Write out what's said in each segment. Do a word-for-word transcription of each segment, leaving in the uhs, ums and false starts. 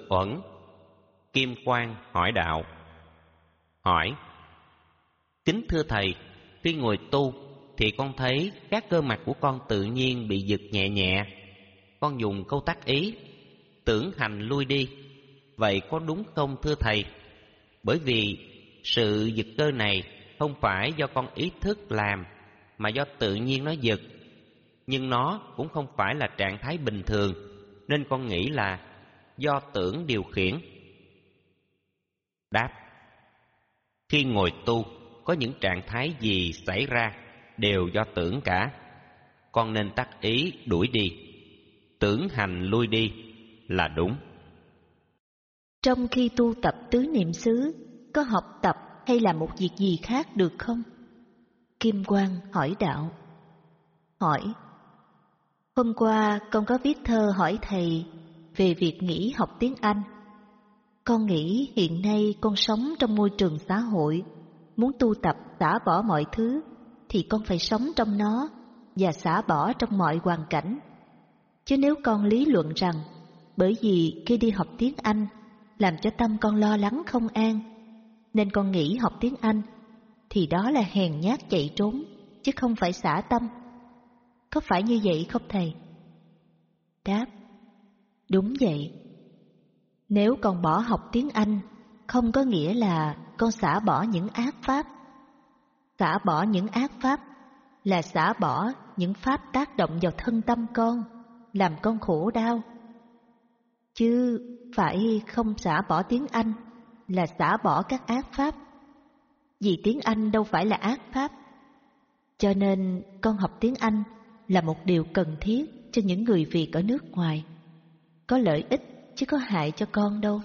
uẩn. Kim Quang hỏi đạo. Hỏi: Kính thưa thầy, khi ngồi tu thì con thấy các cơ mặt của con tự nhiên bị giật nhẹ nhẹ. Con dùng câu tác ý tưởng hành lui đi. Vậy có đúng không thưa thầy? Bởi vì sự giật cơ này không phải do con ý thức làm, mà do tự nhiên nó giật. Nhưng nó cũng không phải là trạng thái bình thường, nên con nghĩ là do tưởng điều khiển. Đáp: Khi ngồi tu, có những trạng thái gì xảy ra đều do tưởng cả. Con nên tác ý đuổi đi, tưởng hành lui đi là đúng. Trong khi tu tập tứ niệm xứ, có học tập hay làm một việc gì khác được không? Kim Quang hỏi đạo. Hỏi: Hôm qua con có viết thơ hỏi thầy về việc nghỉ học tiếng Anh. Con nghĩ hiện nay con sống trong môi trường xã hội, muốn tu tập xả bỏ mọi thứ thì con phải sống trong nó và xả bỏ trong mọi hoàn cảnh. Chứ nếu con lý luận rằng bởi vì khi đi học tiếng Anh làm cho tâm con lo lắng không an nên con nghỉ học tiếng Anh, thì đó là hèn nhát chạy trốn, chứ không phải xả tâm. Có phải như vậy không thầy? Đáp: Đúng vậy. Nếu con bỏ học tiếng Anh, không có nghĩa là con xả bỏ những ác pháp. Xả bỏ những ác pháp là xả bỏ những pháp tác động vào thân tâm con, làm con khổ đau. Chứ phải không xả bỏ tiếng Anh là xả bỏ các ác pháp. Vì tiếng Anh đâu phải là ác pháp. Cho nên con học tiếng Anh là một điều cần thiết cho những người Việt ở nước ngoài. Có lợi ích chứ có hại cho con đâu.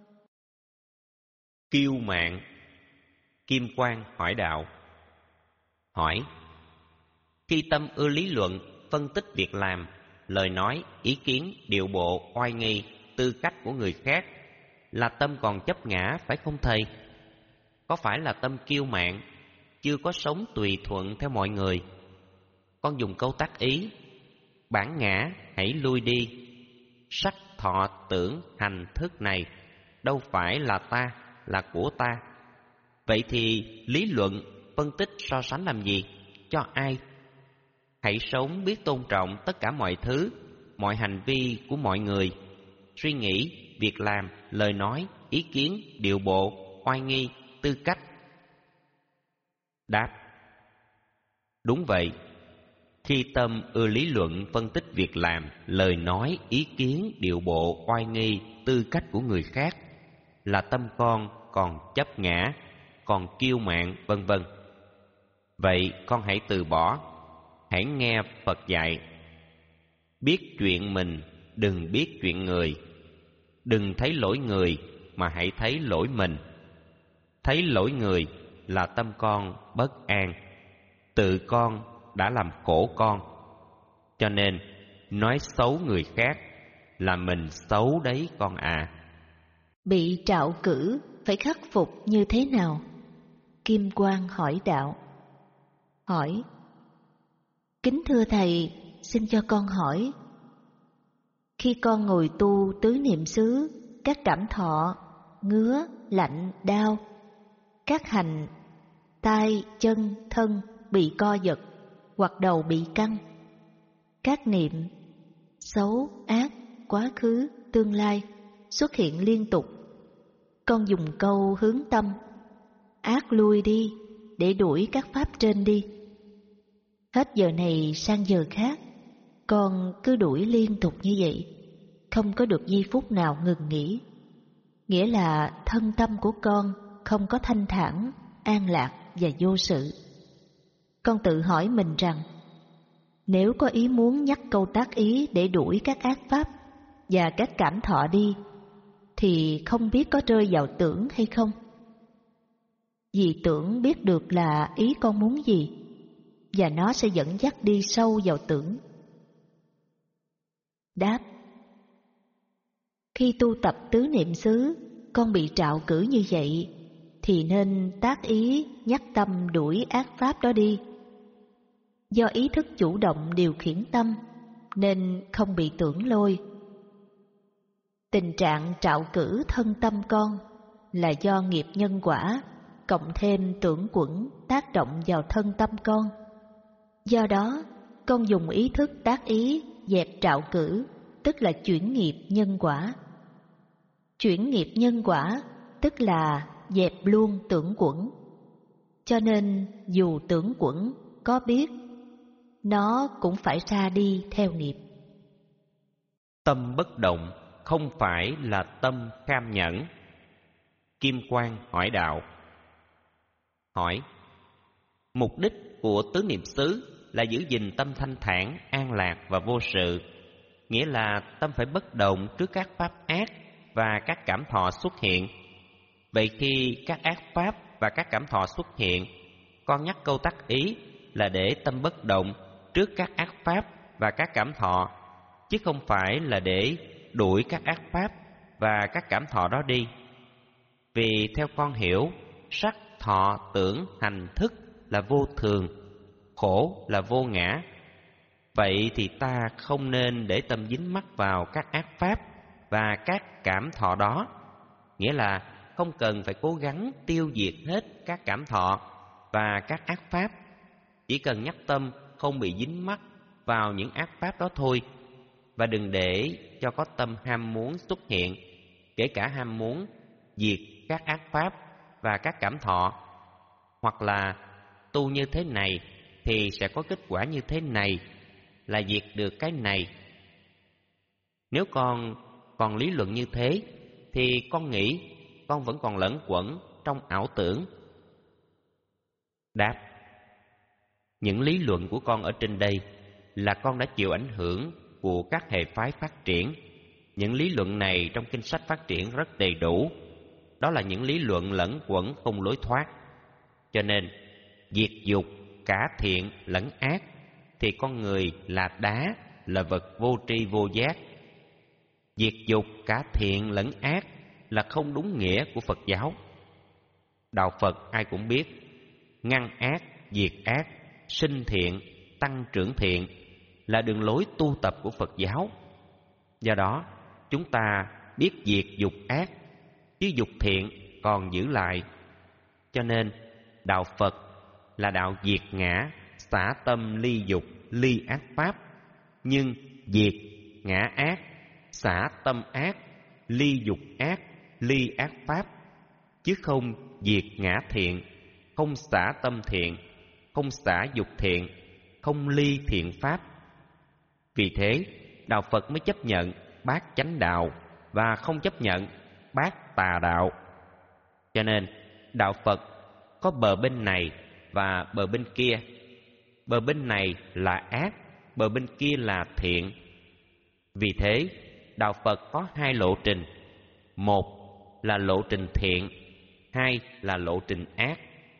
Kiêu mạn. Kim Quang hỏi đạo. Hỏi: Khi tâm ưa lý luận, phân tích việc làm, lời nói, ý kiến, điệu bộ, oai nghi, tư cách của người khác, là tâm còn chấp ngã phải không thầy? Có phải là tâm kiêu mạn, chưa có sống tùy thuận theo mọi người? Con dùng câu tác ý bản ngã hãy lui đi. Sắc thọ tưởng hành thức này đâu phải là ta, là của ta. Vậy thì lý luận, phân tích, so sánh làm gì? Cho ai? Hãy sống biết tôn trọng tất cả mọi thứ, mọi hành vi của mọi người, suy nghĩ, việc làm, lời nói, ý kiến, điệu bộ, oai nghi, tư cách. Đáp: Đúng vậy. Khi tâm ưa lý luận, phân tích việc làm, lời nói, ý kiến, điệu bộ, oai nghi, tư cách của người khác, là tâm con còn chấp ngã, còn kiêu mạn, vân vân. Vậy con hãy từ bỏ, hãy nghe Phật dạy: biết chuyện mình, đừng biết chuyện người. Đừng thấy lỗi người, mà hãy thấy lỗi mình. Thấy lỗi người là tâm con bất an, tự con đã làm khổ con. Cho nên nói xấu người khác là mình xấu đấy con à. Bị trạo cử phải khắc phục như thế nào? Kim Quang hỏi đạo. Hỏi: Kính thưa thầy, xin cho con hỏi. Khi con ngồi tu tứ niệm xứ, các cảm thọ ngứa, lạnh, đau, các hành tay, chân, thân bị co giật hoặc đầu bị căng, các niệm xấu, ác, quá khứ, tương lai xuất hiện liên tục, con dùng câu hướng tâm ác lui đi để đuổi các pháp trên đi. Hết giờ này sang giờ khác, con cứ đuổi liên tục như vậy, không có được giây phút nào ngừng nghỉ. Nghĩa là thân tâm của con không có thanh thản, an lạc và vô sự. Con tự hỏi mình rằng, nếu có ý muốn nhắc câu tác ý để đuổi các ác pháp và các cảm thọ đi, thì không biết có rơi vào tưởng hay không? Vì tưởng biết được là ý con muốn gì, và nó sẽ dẫn dắt đi sâu vào tưởng. Đáp: khi tu tập tứ niệm xứ, con bị trạo cử như vậy, thì nên tác ý nhắc tâm đuổi ác pháp đó đi. Do ý thức chủ động điều khiển tâm, nên không bị tưởng lôi. Tình trạng trạo cử thân tâm con là do nghiệp nhân quả, cộng thêm tưởng quẩn tác động vào thân tâm con. Do đó, con dùng ý thức tác ý dẹp trạo cử, tức là chuyển nghiệp nhân quả. Chuyển nghiệp nhân quả tức là dẹp luôn tưởng quẩn. Cho nên dù tưởng quẩn có biết, nó cũng phải ra đi theo nghiệp. Tâm bất động không phải là tâm kham nhẫn. Kim Quang hỏi đạo. Hỏi: mục đích của tứ niệm xứ là giữ gìn tâm thanh thản, an lạc và vô sự, nghĩa là tâm phải bất động trước các pháp ác và các cảm thọ xuất hiện. Vậy khi các ác pháp và các cảm thọ xuất hiện, con nhắc câu tác ý là để tâm bất động trước các ác pháp và các cảm thọ, chứ không phải là để đuổi các ác pháp và các cảm thọ đó đi. Vì theo con hiểu, sắc, thọ, tưởng, hành, thức là vô thường, khổ là vô ngã. Vậy thì ta không nên để tâm dính mắc vào các ác pháp và các cảm thọ đó. Nghĩa là không cần phải cố gắng tiêu diệt hết các cảm thọ và các ác pháp, chỉ cần nhắc tâm không bị dính mắc vào những ác pháp đó thôi. Và đừng để cho có tâm ham muốn xuất hiện, kể cả ham muốn diệt các ác pháp và các cảm thọ, hoặc là tu như thế này thì sẽ có kết quả như thế này, là diệt được cái này. Nếu con còn lý luận như thế thì con nghĩ con vẫn còn lẫn quẩn trong ảo tưởng. Đáp: những lý luận của con ở trên đây là con đã chịu ảnh hưởng của các hệ phái phát triển. Những lý luận này trong kinh sách phát triển rất đầy đủ. Đó là những lý luận lẫn quẩn không lối thoát. Cho nên diệt dục cả thiện lẫn ác thì con người là đá, là vật vô tri vô giác. Diệt dục cả thiện lẫn ác là không đúng nghĩa của Phật giáo. Đạo Phật ai cũng biết, ngăn ác, diệt ác, sinh thiện, tăng trưởng thiện là đường lối tu tập của Phật giáo. Do đó, chúng ta biết diệt dục ác, chứ dục thiện còn giữ lại. Cho nên, đạo Phật là đạo diệt ngã, xả tâm ly dục, ly ác pháp, nhưng diệt ngã ác, xả tâm ác, ly dục ác, ly ác pháp, chứ không diệt ngã thiện, không xả tâm thiện, không xả dục thiện, không ly thiện pháp. Vì thế, đạo Phật mới chấp nhận bát chánh đạo và không chấp nhận bát tà đạo. Cho nên, đạo Phật có bờ bên này và bờ bên kia. Bờ bên này là ác, bờ bên kia là thiện. Vì thế, đạo Phật có hai lộ trình. Một là lộ trình thiện, hai là lộ trình ác.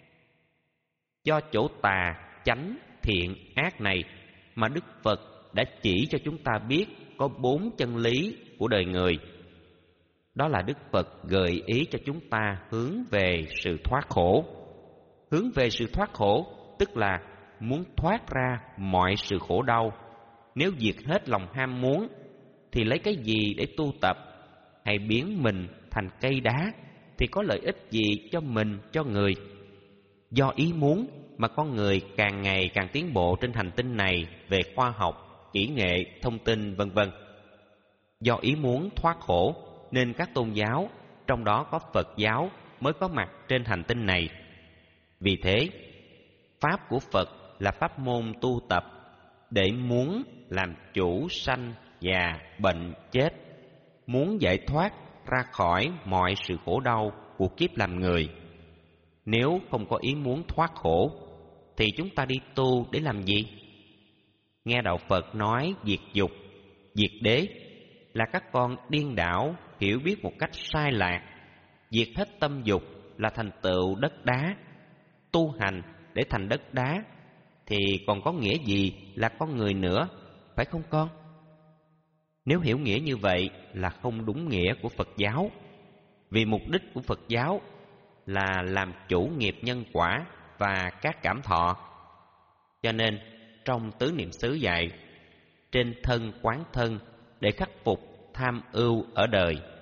Do chỗ tà, chánh, thiện, ác này mà Đức Phật đã chỉ cho chúng ta biết có bốn chân lý của đời người. Đó là Đức Phật gợi ý cho chúng ta hướng về sự thoát khổ. Hướng về sự thoát khổ tức là muốn thoát ra mọi sự khổ đau. Nếu diệt hết lòng ham muốn thì lấy cái gì để tu tập? Hãy biến mình thành cây đá thì có lợi ích gì cho mình, cho người? Do ý muốn mà con người càng ngày càng tiến bộ trên hành tinh này về khoa học, kỹ nghệ, thông tin vân vân. Do ý muốn thoát khổ nên các tôn giáo, trong đó có Phật giáo, mới có mặt trên hành tinh này. Vì thế, pháp của Phật là pháp môn tu tập để muốn làm chủ sanh, già, bệnh, chết, muốn giải thoát ra khỏi mọi sự khổ đau của kiếp làm người. Nếu không có ý muốn thoát khổ thì chúng ta đi tu để làm gì? Nghe đạo Phật nói diệt dục, diệt đế là các con điên đảo, hiểu biết một cách sai lạc. Diệt hết tâm dục là thành tựu đất đá. Tu hành để thành đất đá thì còn có nghĩa gì là con người nữa, phải không con? Nếu hiểu nghĩa như vậy là không đúng nghĩa của Phật giáo. Vì mục đích của Phật giáo là làm chủ nghiệp nhân quả và các cảm thọ. Cho nên trong tứ niệm xứ dạy, trên thân quán thân để khắc phục tham ưu ở đời.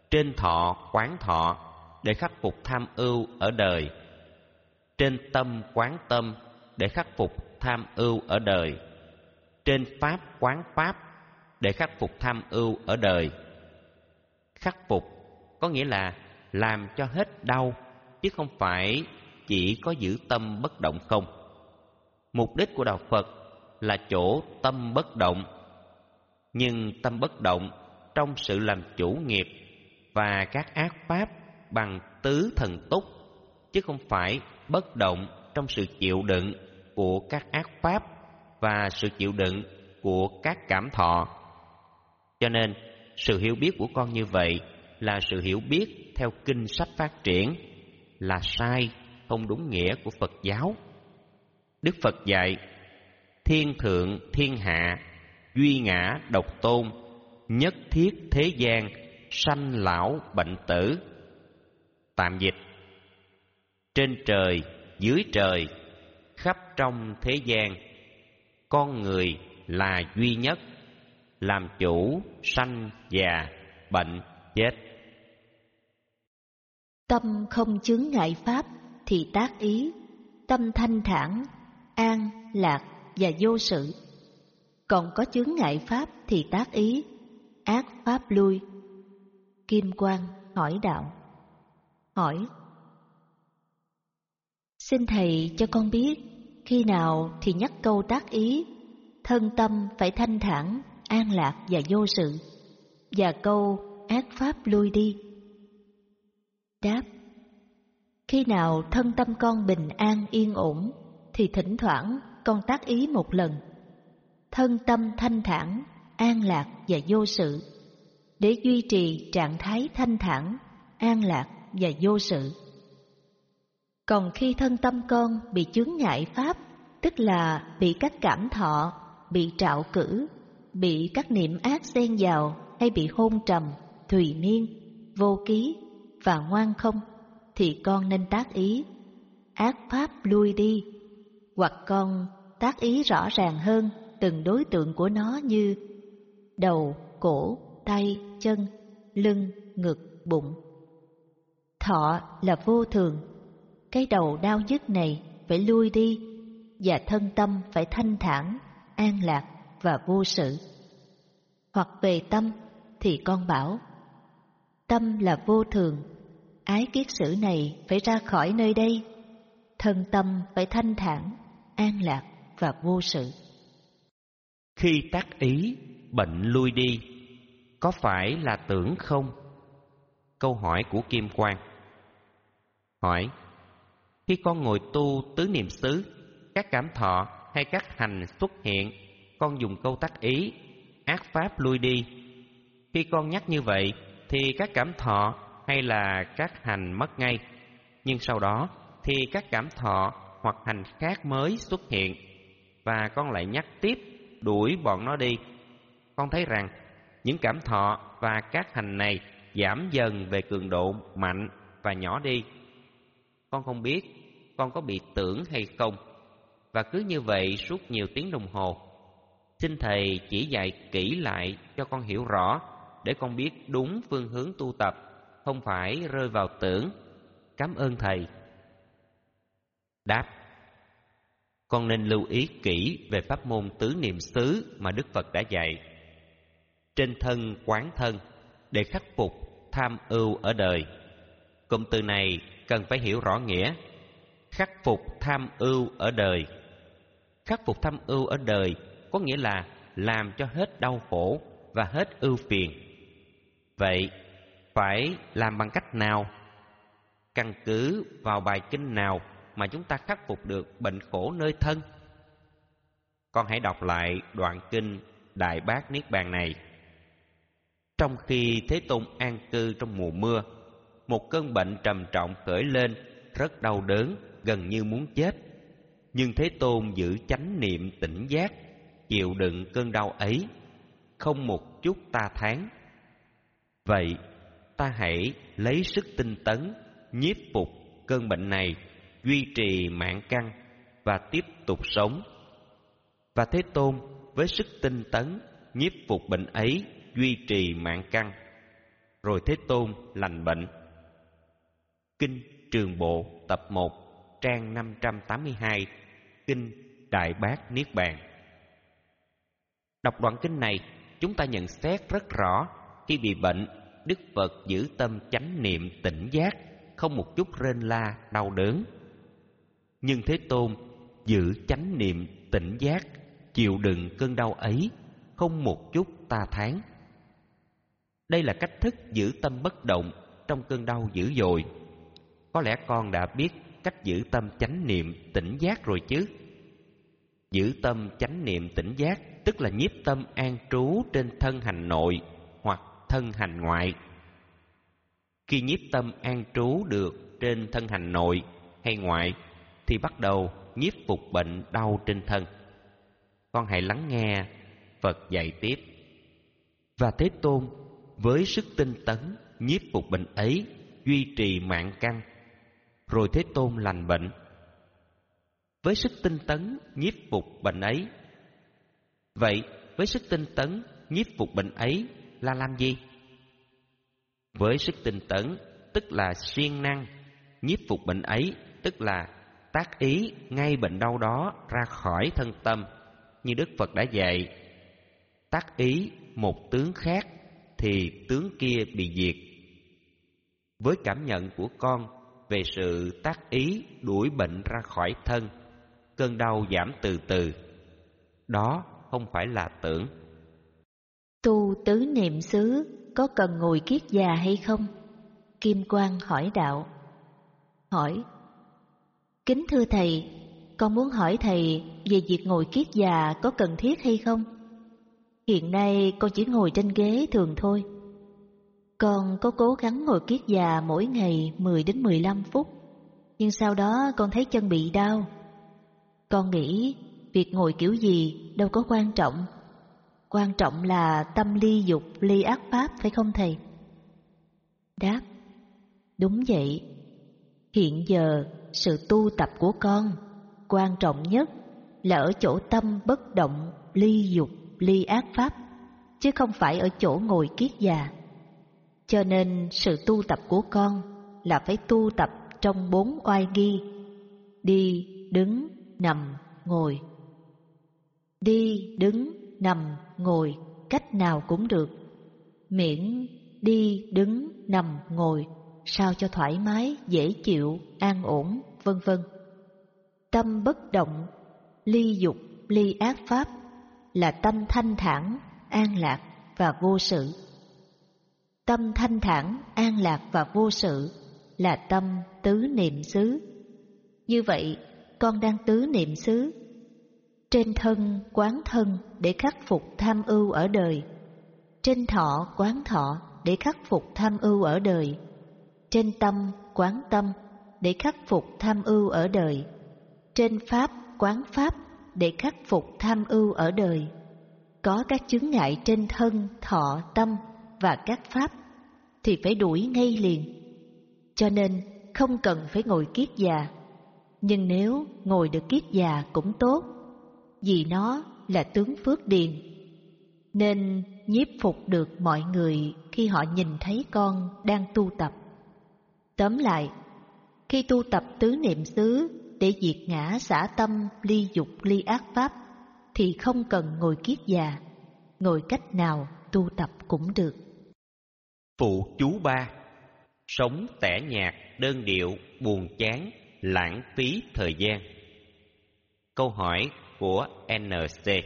trên thọ quán thọ để khắc phục tham ưu ở đời, trên tâm quán tâm để khắc phục tham ưu ở đời, trên pháp quán pháp để khắc phục tham ưu ở đời. Khắc phục có nghĩa là làm cho hết đau, chứ không phải chỉ có giữ tâm bất động không. Mục đích của đạo Phật là chỗ tâm bất động, nhưng tâm bất động trong sự làm chủ nghiệp và các ác pháp bằng tứ thần túc, chứ không phải bất động trong sự chịu đựng của các ác pháp và sự chịu đựng của các cảm thọ. Cho nên sự hiểu biết của con như vậy là sự hiểu biết theo kinh sách phát triển, là sai, không đúng nghĩa của Phật giáo. Đức Phật dạy: thiên thượng thiên hạ, duy ngã độc tôn, nhất thiết thế gian, sanh lão bệnh tử. Tạm dịch: trên trời, dưới trời, khắp trong thế gian, con người là duy nhất, làm chủ sanh già bệnh chết. Tâm không chướng ngại pháp thì tác ý, tâm thanh thản, an, lạc và vô sự. Còn có chướng ngại pháp thì tác ý, ác pháp lui. Kim Quang hỏi đạo. Hỏi: xin Thầy cho con biết, khi nào thì nhắc câu tác ý, thân tâm phải thanh thản, an lạc và vô sự, và câu ác pháp lui đi? Đáp: khi nào thân tâm con bình an yên ổn thì thỉnh thoảng con tác ý một lần, thân tâm thanh thản, an lạc và vô sự, để duy trì trạng thái thanh thản, an lạc và vô sự. Còn khi thân tâm con bị chướng ngại pháp, tức là bị các cảm thọ, bị trạo cử, bị các niệm ác xen vào, hay bị hôn trầm, thùy miên, vô ký và ngoan không, thì con nên tác ý ác pháp lui đi, hoặc con tác ý rõ ràng hơn từng đối tượng của nó như đầu, cổ, tay, chân, lưng, ngực, bụng. Thọ là vô thường, cái đầu đau nhức này phải lui đi, và thân tâm phải thanh thản, an lạc và vô sự. Hoặc về tâm thì con bảo: tâm là vô thường, ái kiết sử này phải ra khỏi nơi đây, thân tâm phải thanh thản, an lạc và vô sự. Khi tác ý bệnh lui đi, có phải là tưởng không? Câu hỏi của Kim Quang. Hỏi: khi con ngồi tu tứ niệm xứ, các cảm thọ hay các hành xuất hiện, con dùng câu tác ý ác pháp lui đi. Khi con nhắc như vậy thì các cảm thọ hay là các hành mất ngay, nhưng sau đó thì các cảm thọ hoặc hành khác mới xuất hiện, và con lại nhắc tiếp đuổi bọn nó đi. Con thấy rằng những cảm thọ và các hành này giảm dần về cường độ mạnh và nhỏ đi. Con không biết con có bị tưởng hay không, và cứ như vậy suốt nhiều tiếng đồng hồ. Xin Thầy chỉ dạy kỹ lại cho con hiểu rõ, để con biết đúng phương hướng tu tập, không phải rơi vào tưởng. Cảm ơn Thầy. Đáp: con nên lưu ý kỹ về pháp môn tứ niệm xứ mà Đức Phật đã dạy. Trên thân quán thân để khắc phục tham ưu ở đời. Cụm từ này cần phải hiểu rõ nghĩa. Khắc phục tham ưu ở đời. Khắc phục tham ưu ở đời có nghĩa là làm cho hết đau khổ và hết ưu phiền. Vậy phải làm bằng cách nào? Căn cứ vào bài kinh nào mà chúng ta khắc phục được bệnh khổ nơi thân? Con hãy đọc lại đoạn kinh Đại Bát Niết Bàn này. Trong khi Thế Tôn an cư trong mùa mưa, một cơn bệnh trầm trọng khởi lên, rất đau đớn, gần như muốn chết. Nhưng Thế Tôn giữ chánh niệm tỉnh giác, chịu đựng cơn đau ấy, không một chút ta thán. Vậy ta hãy lấy sức tinh tấn, nhiếp phục cơn bệnh này, duy trì mạng căn và tiếp tục sống. Và Thế Tôn với sức tinh tấn, nhiếp phục bệnh ấy, duy trì mạng căn, rồi Thế Tôn lành bệnh. Kinh Trường Bộ tập một, trang năm trăm tám mươi hai, Kinh Đại Bát Niết Bàn. Đọc đoạn kinh này, chúng ta nhận xét rất rõ, khi bị bệnh, Đức Phật giữ tâm chánh niệm tỉnh giác, không một chút rên la, đau đớn. Nhưng Thế Tôn giữ chánh niệm tỉnh giác, chịu đựng cơn đau ấy, không một chút ta thán. Đây là cách thức giữ tâm bất động trong cơn đau dữ dội. Có lẽ con đã biết cách giữ tâm chánh niệm tỉnh giác rồi chứ? Giữ tâm chánh niệm tỉnh giác tức là nhiếp tâm an trú trên thân hành nội hoặc thân hành ngoại. Khi nhiếp tâm an trú được trên thân hành nội hay ngoại thì bắt đầu nhiếp phục bệnh đau trên thân. Con hãy lắng nghe Phật dạy tiếp. Và Thế Tôn với sức tinh tấn nhiếp phục bệnh ấy, duy trì mạng căn, rồi Thế Tôn lành bệnh. Với sức tinh tấn nhiếp phục bệnh ấy. Vậy với sức tinh tấn nhiếp phục bệnh ấy là làm gì? Với sức tinh tấn tức là siêng năng nhiếp phục bệnh ấy, tức là tác ý ngay bệnh đau đó ra khỏi thân tâm, như Đức Phật đã dạy. Tác ý một tướng khác thì tướng kia bị diệt. Với cảm nhận của con về sự tác ý đuổi bệnh ra khỏi thân, cơn đau giảm từ từ. Đó không phải là tưởng. Tu tứ niệm xứ có cần ngồi kiết già hay không? Kim Quang hỏi đạo. Hỏi: Kính thưa thầy, con muốn hỏi thầy về việc ngồi kiết già có cần thiết hay không? Hiện nay con chỉ ngồi trên ghế thường thôi. Con có cố gắng ngồi kiết già mỗi ngày mười đến mười lăm phút, nhưng sau đó con thấy chân bị đau. Con nghĩ việc ngồi kiểu gì đâu có quan trọng. Quan trọng là tâm ly dục, ly ác pháp, phải không thầy? Đáp: Đúng vậy. Hiện giờ sự tu tập của con quan trọng nhất là ở chỗ tâm bất động, ly dục, ly ác pháp, chứ không phải ở chỗ ngồi kiết già. Cho nên sự tu tập của con là phải tu tập trong bốn oai nghi: đi, đứng, nằm, ngồi. Đi, đứng, nằm, ngồi cách nào cũng được, miễn đi, đứng, nằm, ngồi sao cho thoải mái, dễ chịu, an ổn, vân vân. Tâm bất động, ly dục, ly ác pháp là tâm thanh thản, an lạc và vô sự. Tâm thanh thản, an lạc và vô sự là tâm tứ niệm xứ. Như vậy, con đang tứ niệm xứ. Trên thân quán thân để khắc phục tham ưu ở đời. Trên thọ quán thọ để khắc phục tham ưu ở đời. Trên tâm quán tâm để khắc phục tham ưu ở đời. Trên pháp quán pháp để khắc phục tham ưu ở đời. Có các chướng ngại trên thân, thọ, tâm và các pháp thì phải đuổi ngay liền. Cho nên không cần phải ngồi kiết già. Nhưng nếu ngồi được kiết già cũng tốt, vì nó là tướng phước điền, nên nhiếp phục được mọi người khi họ nhìn thấy con đang tu tập. Tóm lại, khi tu tập tứ niệm xứ để diệt ngã xả tâm ly dục ly ác pháp thì không cần ngồi kiết già, ngồi cách nào tu tập cũng được. Phụ chú ba: sống tẻ nhạt, đơn điệu, buồn chán, lãng phí thời gian. Câu hỏi của en xê.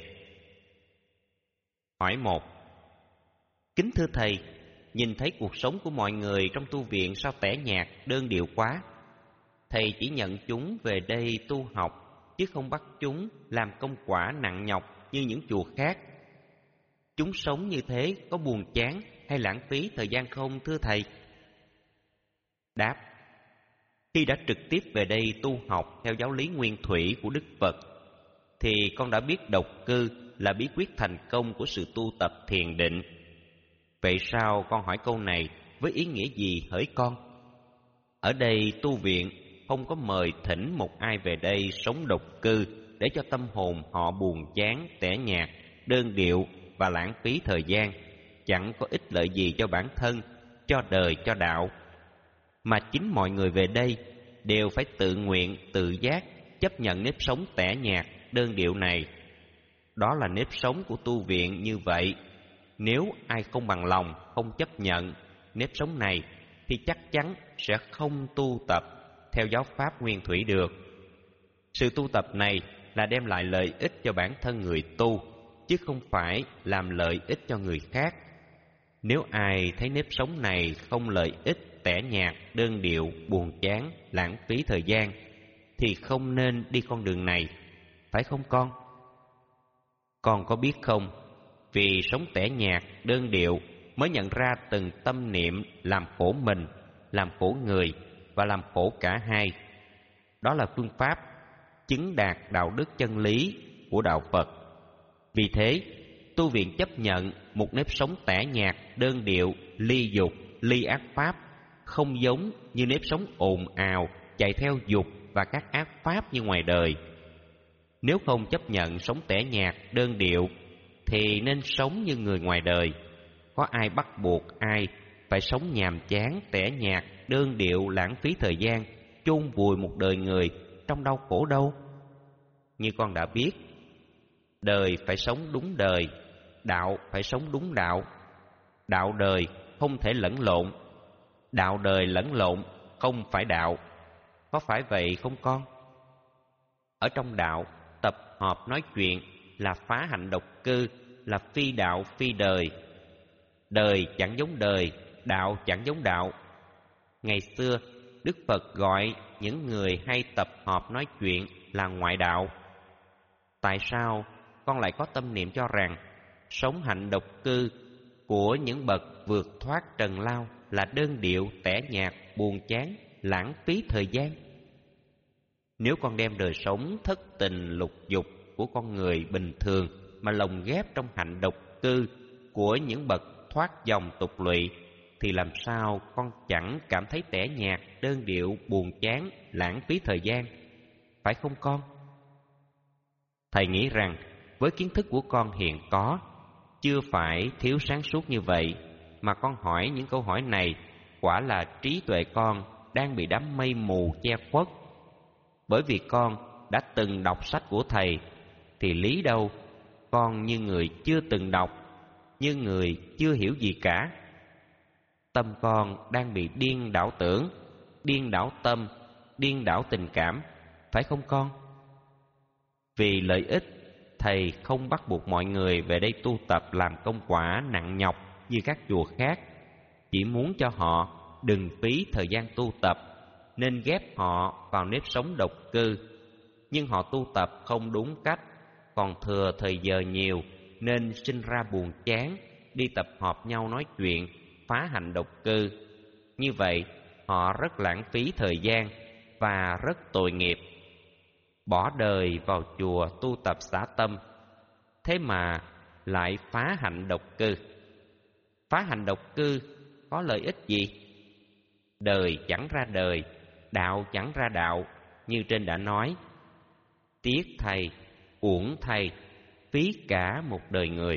Hỏi một: Kính thưa thầy, nhìn thấy cuộc sống của mọi người trong tu viện sao tẻ nhạt, đơn điệu quá. Thầy chỉ nhận chúng về đây tu học, chứ không bắt chúng làm công quả nặng nhọc như những chùa khác. Chúng sống như thế có buồn chán hay lãng phí thời gian không thưa thầy? Đáp: Khi đã trực tiếp về đây tu học theo giáo lý nguyên thủy của Đức Phật, thì con đã biết độc cư là bí quyết thành công của sự tu tập thiền định. Vậy sao con hỏi câu này với ý nghĩa gì hỡi con? Ở đây tu viện không có mời thỉnh một ai về đây sống độc cư để cho tâm hồn họ buồn chán, tẻ nhạt, đơn điệu và lãng phí thời gian, chẳng có ích lợi gì cho bản thân cho đời cho đạo, mà chính mọi người về đây đều phải tự nguyện, tự giác chấp nhận nếp sống tẻ nhạt, đơn điệu này. Đó là nếp sống của tu viện như vậy. Nếu ai không bằng lòng, không chấp nhận nếp sống này thì chắc chắn sẽ không tu tập theo giáo pháp nguyên thủy được. Sự tu tập này là đem lại lợi ích cho bản thân người tu, chứ không phải làm lợi ích cho người khác. Nếu ai thấy nếp sống này không lợi ích, tẻ nhạt, đơn điệu, buồn chán, lãng phí thời gian, thì không nên đi con đường này, phải không con? Con có biết không, vì sống tẻ nhạt, đơn điệu mới nhận ra từng tâm niệm làm khổ mình, làm khổ người và làm khổ cả hai. Đó là phương pháp chứng đạt đạo đức chân lý của đạo Phật. Vì thế, tu viện chấp nhận một nếp sống tẻ nhạt, đơn điệu, ly dục, ly ác pháp, không giống như nếp sống ồn ào, chạy theo dục và các ác pháp như ngoài đời. Nếu không chấp nhận sống tẻ nhạt, đơn điệu, thì nên sống như người ngoài đời. Có ai bắt buộc ai phải sống nhàm chán, tẻ nhạt, đơn điệu, lãng phí thời gian, chôn vùi một đời người trong đau khổ đâu? Như con đã biết, đời phải sống đúng đời, đạo phải sống đúng đạo. Đạo đời không thể lẫn lộn, đạo đời lẫn lộn không phải đạo. Có phải vậy không con? Ở trong đạo, tập hợp nói chuyện là phá hạnh độc cư, là phi đạo phi đời. Đời chẳng giống đời, đạo chẳng giống đạo. Ngày xưa, Đức Phật gọi những người hay tập hợp nói chuyện là ngoại đạo. Tại sao con lại có tâm niệm cho rằng sống hạnh độc cư của những bậc vượt thoát trần lao là đơn điệu, tẻ nhạt, buồn chán, lãng phí thời gian? Nếu con đem đời sống thất tình lục dục của con người bình thường mà lồng ghép trong hạnh độc cư của những bậc thoát dòng tục lụy, thì làm sao con chẳng cảm thấy tẻ nhạt, đơn điệu, buồn chán, lãng phí thời gian, phải không con? Thầy nghĩ rằng với kiến thức của con hiện có, chưa phải thiếu sáng suốt như vậy, mà con hỏi những câu hỏi này quả là trí tuệ con đang bị đám mây mù che khuất. Bởi vì con đã từng đọc sách của thầy, thì lý đâu con như người chưa từng đọc, như người chưa hiểu gì cả. Tâm con đang bị điên đảo tưởng, điên đảo tâm, điên đảo tình cảm, phải không con? Vì lợi ích, thầy không bắt buộc mọi người về đây tu tập làm công quả nặng nhọc như các chùa khác. Chỉ muốn cho họ đừng phí thời gian tu tập, nên ghép họ vào nếp sống độc cư. Nhưng họ tu tập không đúng cách, còn thừa thời giờ nhiều, nên sinh ra buồn chán, đi tập hợp nhau nói chuyện, phá hạnh độc cư. Như vậy, họ rất lãng phí thời gian và rất tội nghiệp. Bỏ đời vào chùa tu tập xả tâm, thế mà lại phá hạnh độc cư. Phá hạnh độc cư có lợi ích gì? Đời chẳng ra đời, đạo chẳng ra đạo, như trên đã nói. Tiếc thay, uổng thay, phí cả một đời người.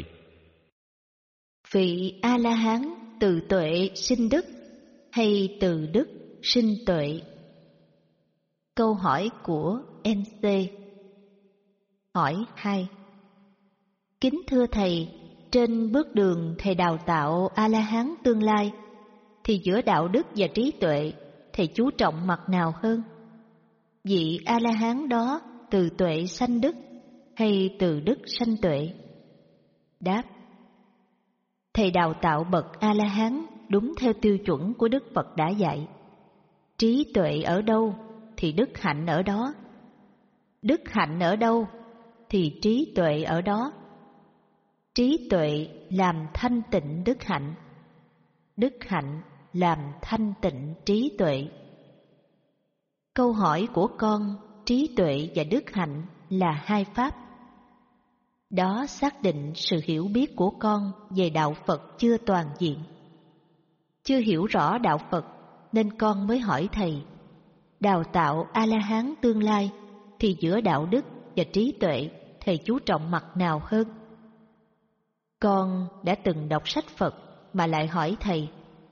Vị A-la-hán từ tuệ sinh đức hay từ đức sinh tuệ? Câu hỏi của em xê. Hỏi hai. Kính thưa thầy, trên bước đường thầy đào tạo A-la-hán tương lai, thì giữa đạo đức và trí tuệ, thầy chú trọng mặt nào hơn? Vị A-la-hán đó từ tuệ sanh đức hay từ đức sanh tuệ? Đáp. Thầy đào tạo bậc A-la-hán đúng theo tiêu chuẩn của Đức Phật đã dạy. Trí tuệ ở đâu thì đức hạnh ở đó. Đức hạnh ở đâu thì trí tuệ ở đó. Trí tuệ làm thanh tịnh đức hạnh, đức hạnh làm thanh tịnh trí tuệ. Câu hỏi của con, trí tuệ và đức hạnh là hai pháp. Đó xác định sự hiểu biết của con về đạo Phật chưa toàn diện. Chưa hiểu rõ đạo Phật nên con mới hỏi thầy, đào tạo A-la-hán tương lai thì giữa đạo đức và trí tuệ thầy chú trọng mặt nào hơn? Con đã từng đọc sách Phật mà lại hỏi thầy,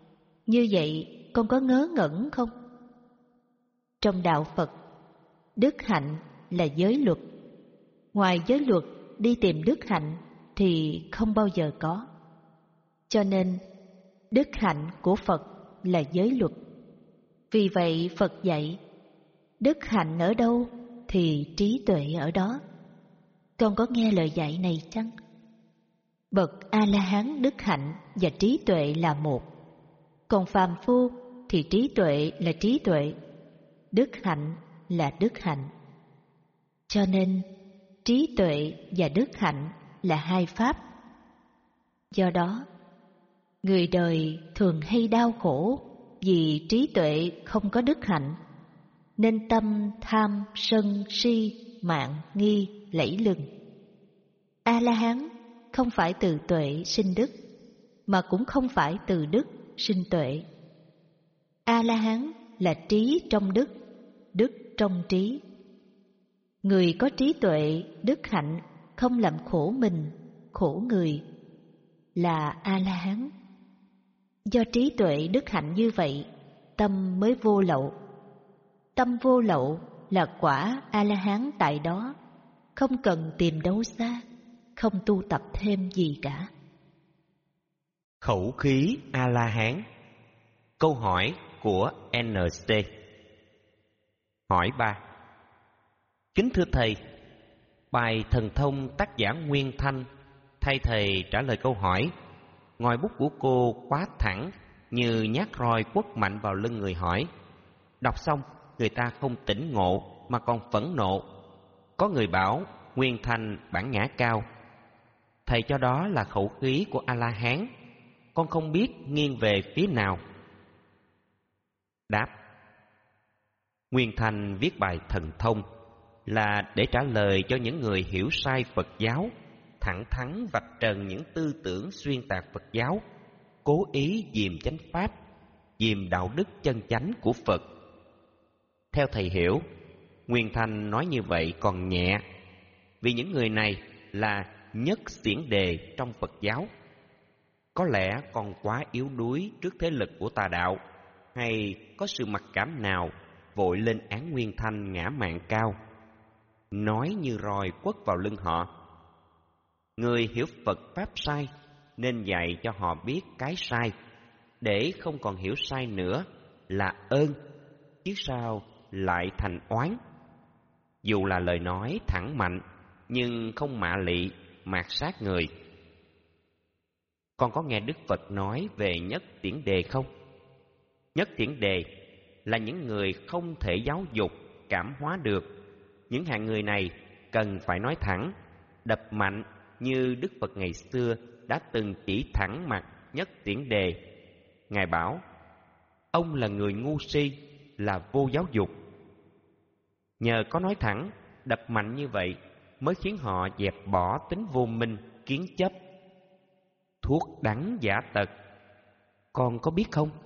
Như vậy con có ngớ ngẩn không? Trong đạo Phật, đức hạnh là giới luật. Ngoài giới luật đi tìm đức hạnh thì không bao giờ có. Cho nên đức hạnh của Phật là giới luật. Vì vậy Phật dạy, đức hạnh ở đâu thì trí tuệ ở đó. Con có nghe lời dạy này chăng? Bậc A-la-hán đức hạnh và trí tuệ là một. Còn phàm phu thì trí tuệ là trí tuệ, đức hạnh là đức hạnh. Cho nên trí tuệ và đức hạnh là hai pháp. Do đó, người đời thường hay đau khổ vì trí tuệ không có đức hạnh, nên tâm tham, sân, si, mạn, nghi, lẫy lừng. A-la-hán không phải từ tuệ sinh đức, mà cũng không phải từ đức sinh tuệ. A-la-hán là trí trong đức, đức trong trí. Người có trí tuệ, đức hạnh, không làm khổ mình, khổ người, là A-la-hán. Do trí tuệ đức hạnh như vậy, tâm mới vô lậu. Tâm vô lậu là quả A-la-hán tại đó, không cần tìm đâu xa, không tu tập thêm gì cả. Khẩu khí A-la-hán. Câu hỏi của en xê. Hỏi ba. Kính thưa Thầy, bài Thần Thông tác giả Nguyên Thanh thay Thầy trả lời câu hỏi. Ngòi bút của cô quá thẳng, như nhát roi quất mạnh vào lưng người hỏi. Đọc xong, người ta không tỉnh ngộ mà còn phẫn nộ. Có người bảo Nguyên Thanh bản ngã cao. Thầy cho đó là khẩu khí của A-la-hán. Con không biết nghiêng về phía nào. Đáp. Nguyên Thanh viết bài Thần Thông là để trả lời cho những người hiểu sai Phật giáo, thẳng thắn vạch trần những tư tưởng xuyên tạc Phật giáo, cố ý dìm chánh pháp, dìm đạo đức chân chánh của Phật. Theo Thầy hiểu, Nguyên Thanh nói như vậy còn nhẹ, vì những người này là nhất xiển đề trong Phật giáo. Có lẽ còn quá yếu đuối trước thế lực của tà đạo, hay có sự mặc cảm nào vội lên án Nguyên Thanh ngã mạn cao, nói như roi quất vào lưng họ. Người hiểu Phật pháp sai nên dạy cho họ biết cái sai, để không còn hiểu sai nữa là ơn, chứ sao lại thành oán. Dù là lời nói thẳng mạnh, nhưng không mạ lị, mạt sát người. Con có nghe Đức Phật nói về nhất tiễn đề không? Nhất tiễn đề là những người không thể giáo dục, cảm hóa được. Những hạng người này cần phải nói thẳng, đập mạnh như Đức Phật ngày xưa đã từng chỉ thẳng mặt nhất tiễn đề. Ngài bảo, ông là người ngu si, là vô giáo dục. Nhờ có nói thẳng, đập mạnh như vậy mới khiến họ dẹp bỏ tính vô minh, kiến chấp. Thuốc đắng giả tật, con có biết không?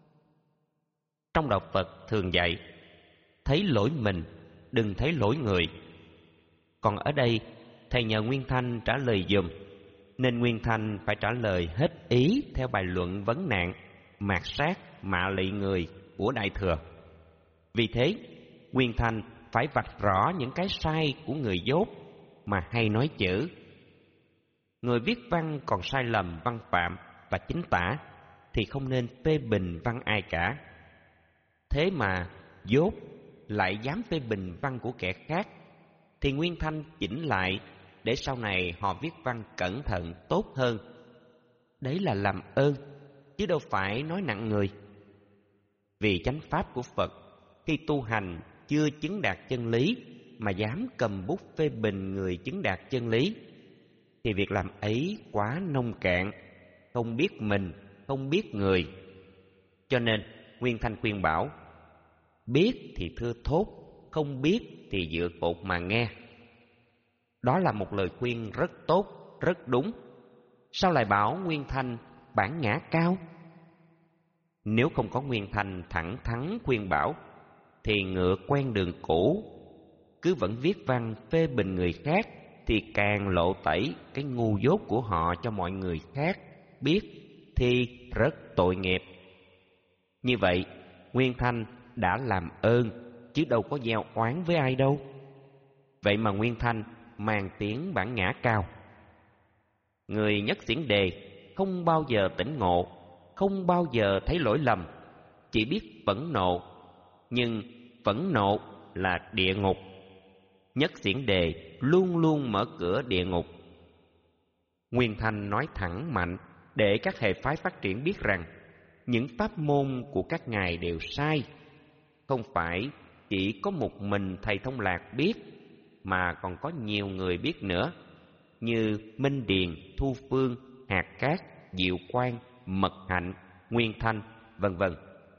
Trong đạo Phật thường dạy, thấy lỗi mình, đừng thấy lỗi người. Còn ở đây, Thầy nhờ Nguyên Thanh trả lời giùm, nên Nguyên Thanh phải trả lời hết ý theo bài luận vấn nạn, mạt sát, mạ lị người của Đại Thừa. Vì thế, Nguyên Thanh phải vạch rõ những cái sai của người dốt mà hay nói chữ. Người viết văn còn sai lầm văn phạm và chính tả thì không nên phê bình văn ai cả. Thế mà dốt lại dám phê bình văn của kẻ khác, thì Nguyên Thanh chỉnh lại để sau này họ viết văn cẩn thận tốt hơn. Đấy là làm ơn, chứ đâu phải nói nặng người. Vì chánh pháp của Phật, khi tu hành chưa chứng đạt chân lý mà dám cầm bút phê bình người chứng đạt chân lý, thì việc làm ấy quá nông cạn, không biết mình, không biết người. Cho nên Nguyên Thanh khuyên bảo, biết thì thưa thốt, không biết thì dựa cột mà nghe. Đó là một lời khuyên rất tốt, rất đúng. Sao lại bảo Nguyên Thanh bản ngã cao? Nếu không có Nguyên Thanh thẳng thắn khuyên bảo, thì ngựa quen đường cũ, cứ vẫn viết văn phê bình người khác, thì càng lộ tẩy cái ngu dốt của họ cho mọi người khác biết, thì rất tội nghiệp. Như vậy, Nguyên Thanh đã làm ơn, chứ đâu có gieo oán với ai đâu. Vậy mà Nguyên Thanh mang tiếng bản ngã cao. Người Nhất Xiển Đề không bao giờ tỉnh ngộ, không bao giờ thấy lỗi lầm, chỉ biết phẫn nộ. Nhưng phẫn nộ là địa ngục. Nhất Xiển Đề luôn luôn mở cửa địa ngục. Nguyên Thanh nói thẳng mạnh để các hệ phái phát triển biết rằng những pháp môn của các ngài đều sai. Không phải chỉ có một mình thầy Thông Lạc biết, mà còn có nhiều người biết nữa, như Minh Điền, Thu Phương, Hạt Cát, Diệu Quang, Mật Hạnh, Nguyên Thanh, vân vân.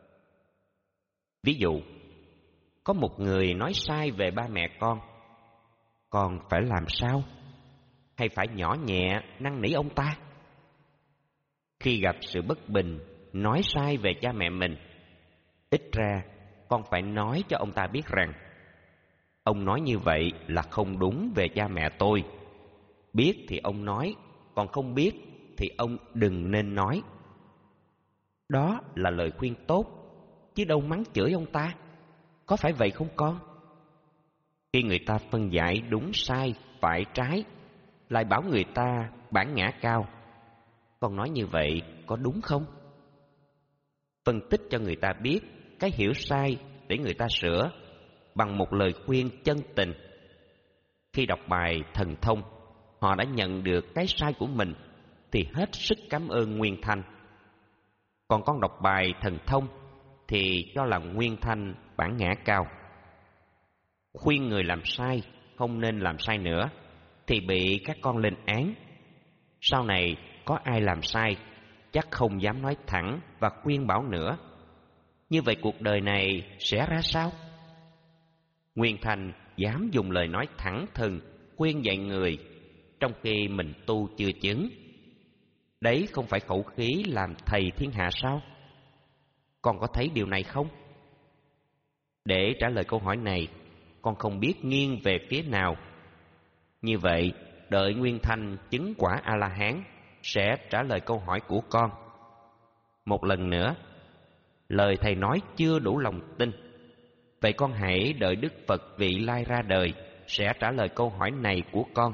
Ví dụ, có một người nói sai về ba mẹ con, con phải làm sao? Hay phải nhỏ nhẹ năn nỉ ông ta? Khi gặp sự bất bình, nói sai về cha mẹ mình, ít ra con phải nói cho ông ta biết rằng ông nói như vậy là không đúng về cha mẹ tôi. Biết thì ông nói, còn không biết thì ông đừng nên nói. Đó là lời khuyên tốt, chứ đâu mắng chửi ông ta. Có phải vậy không con? Khi người ta phân giải đúng sai, phải trái, lại bảo người ta bản ngã cao, con nói như vậy có đúng không? Phân tích cho người ta biết cái hiểu sai để người ta sửa bằng một lời khuyên chân tình. Khi đọc bài Thần Thông, họ đã nhận được cái sai của mình thì hết sức cảm ơn Nguyên Thanh. Còn con đọc bài Thần Thông thì cho là Nguyên Thanh bản ngã cao. Khuyên người làm sai không nên làm sai nữa thì bị các con lên án. Sau này có ai làm sai chắc không dám nói thẳng và khuyên bảo nữa. Như vậy cuộc đời này sẽ ra sao? Nguyên Thanh dám dùng lời nói thẳng thừng khuyên dạy người, trong khi mình tu chưa chứng. Đấy không phải khẩu khí làm thầy thiên hạ sao? Con có thấy điều này không? Để trả lời câu hỏi này, con không biết nghiêng về phía nào. Như vậy, đợi Nguyên Thanh chứng quả A-la-hán sẽ trả lời câu hỏi của con. Một lần nữa, lời thầy nói chưa đủ lòng tin. Vậy con hãy đợi Đức Phật vị lai ra đời sẽ trả lời câu hỏi này của con.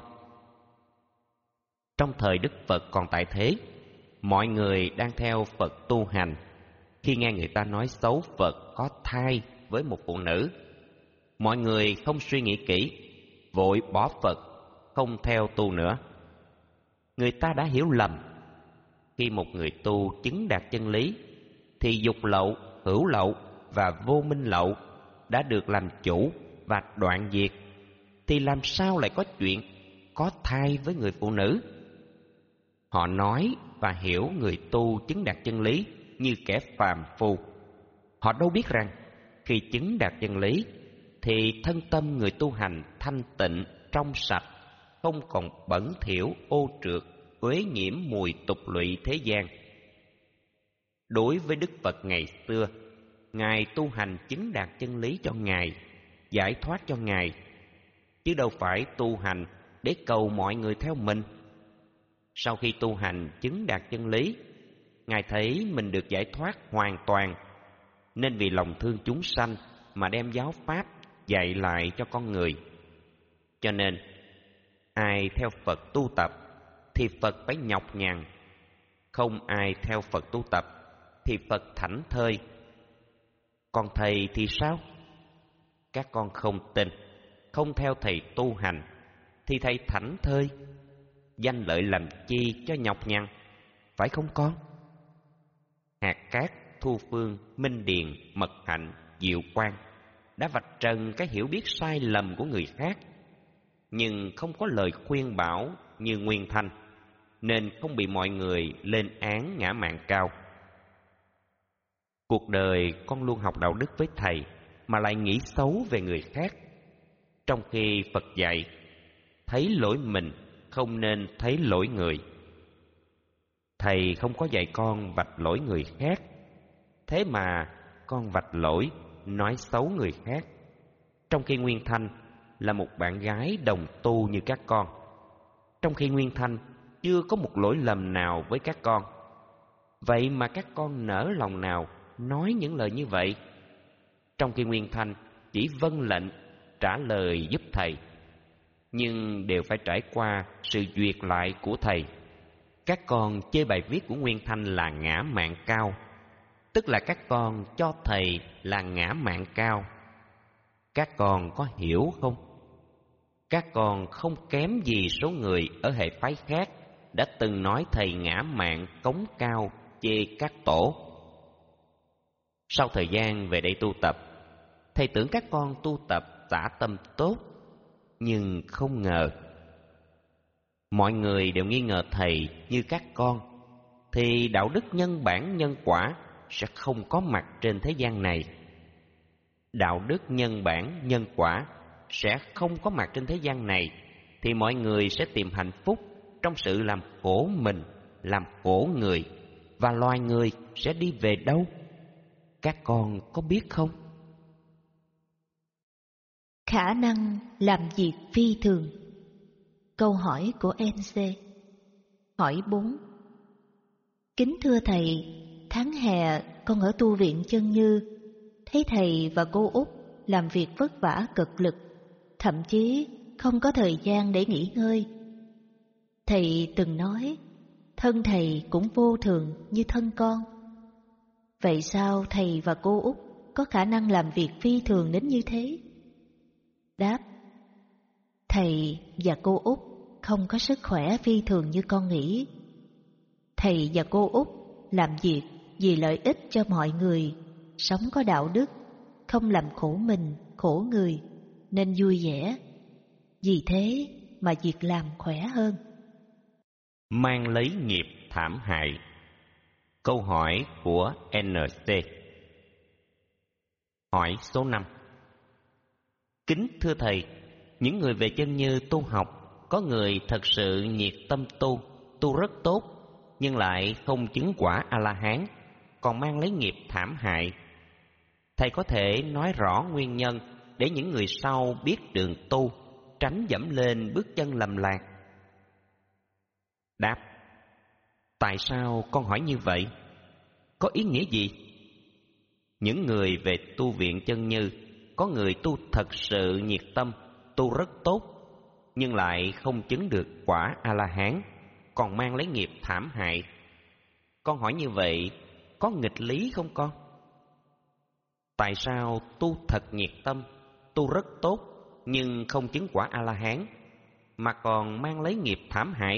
Trong thời Đức Phật còn tại thế, mọi người đang theo Phật tu hành. Khi nghe người ta nói xấu Phật có thai với một phụ nữ, mọi người không suy nghĩ kỹ, vội bỏ Phật, không theo tu nữa. Người ta đã hiểu lầm. Khi một người tu chứng đạt chân lý, thì dục lậu, hữu lậu và vô minh lậu đã được làm chủ và đoạn diệt, thì làm sao lại có chuyện có thai với người phụ nữ? Họ nói và hiểu người tu chứng đạt chân lý như kẻ phàm phu. Họ đâu biết rằng khi chứng đạt chân lý thì thân tâm người tu hành thanh tịnh, trong sạch, không còn bẩn thỉu, ô trượt, uế nhiễm mùi tục lụy thế gian. Đối với Đức Phật ngày xưa, Ngài tu hành chứng đạt chân lý cho Ngài, giải thoát cho Ngài, chứ đâu phải tu hành để cầu mọi người theo mình. Sau khi tu hành chứng đạt chân lý, Ngài thấy mình được giải thoát hoàn toàn, nên vì lòng thương chúng sanh mà đem giáo pháp dạy lại cho con người. Cho nên, ai theo Phật tu tập thì Phật phải nhọc nhằn, không ai theo Phật tu tập thì Phật thảnh thơi. Còn thầy thì sao? Các con không tin, không theo thầy tu hành thì thầy thảnh thơi. Danh lợi làm chi cho nhọc nhằn, phải không con? Hạt Cát, Thu Phương, Minh Điền, Mật Hạnh, Diệu Quang đã vạch trần cái hiểu biết sai lầm của người khác, nhưng không có lời khuyên bảo như Nguyên Thanh, nên không bị mọi người lên án ngã mạn cao. Cuộc đời con luôn học đạo đức với thầy mà lại nghĩ xấu về người khác, trong khi Phật dạy thấy lỗi mình không nên thấy lỗi người. Thầy không có dạy con vạch lỗi người khác, thế mà con vạch lỗi, nói xấu người khác, trong khi Nguyên Thanh là một bạn gái đồng tu như các con, trong khi Nguyên Thanh chưa có một lỗi lầm nào với các con. Vậy mà các con nỡ lòng nào nói những lời như vậy, trong khi Nguyên Thanh chỉ vâng lệnh trả lời giúp thầy, nhưng đều phải trải qua sự duyệt lại của thầy. Các con chê bài viết của Nguyên Thanh là ngã mạn cao, tức là các con cho thầy là ngã mạn cao. Các con có hiểu không? Các con không kém gì số người ở hệ phái khác đã từng nói thầy ngã mạn cống cao chê các tổ. Sau thời gian về đây tu tập, thầy tưởng các con tu tập xả tâm tốt, nhưng không ngờ mọi người đều nghi ngờ thầy như các con, thì đạo đức nhân bản nhân quả sẽ không có mặt trên thế gian này. Đạo đức nhân bản nhân quả sẽ không có mặt trên thế gian này, thì mọi người sẽ tìm hạnh phúc trong sự làm khổ mình, làm khổ người, và loài người sẽ đi về đâu? Các con có biết không? Khả năng làm việc phi thường. Câu hỏi của en xê. Hỏi bốn. Kính thưa thầy, tháng hè con ở tu viện Chân Như, thấy thầy và cô Út làm việc vất vả cực lực, thậm chí không có thời gian để nghỉ ngơi. Thầy từng nói, thân thầy cũng vô thường như thân con. Vậy sao thầy và cô Út có khả năng làm việc phi thường đến như thế? Đáp: thầy và cô Út không có sức khỏe phi thường như con nghĩ. Thầy và cô Út làm việc vì lợi ích cho mọi người, sống có đạo đức, không làm khổ mình, khổ người, nên vui vẻ. Vì thế mà việc làm khỏe hơn. Mang lấy nghiệp thảm hại. Câu hỏi của en xê. Hỏi số năm. Kính thưa thầy, những người về Chân Như tu học, có người thật sự nhiệt tâm tu, tu rất tốt, nhưng lại không chứng quả A-la-hán, còn mang lấy nghiệp thảm hại. Thầy có thể nói rõ nguyên nhân để những người sau biết đường tu, tránh dẫm lên bước chân lầm lạc? Đáp: tại sao con hỏi như vậy? Có ý nghĩa gì? Những người về tu viện Chân Như, có người tu thật sự nhiệt tâm, tu rất tốt, nhưng lại không chứng được quả A-la-hán, còn mang lấy nghiệp thảm hại. Con hỏi như vậy có nghịch lý không con? Tại sao tu thật nhiệt tâm, tu rất tốt, nhưng không chứng quả A-la-hán, mà còn mang lấy nghiệp thảm hại?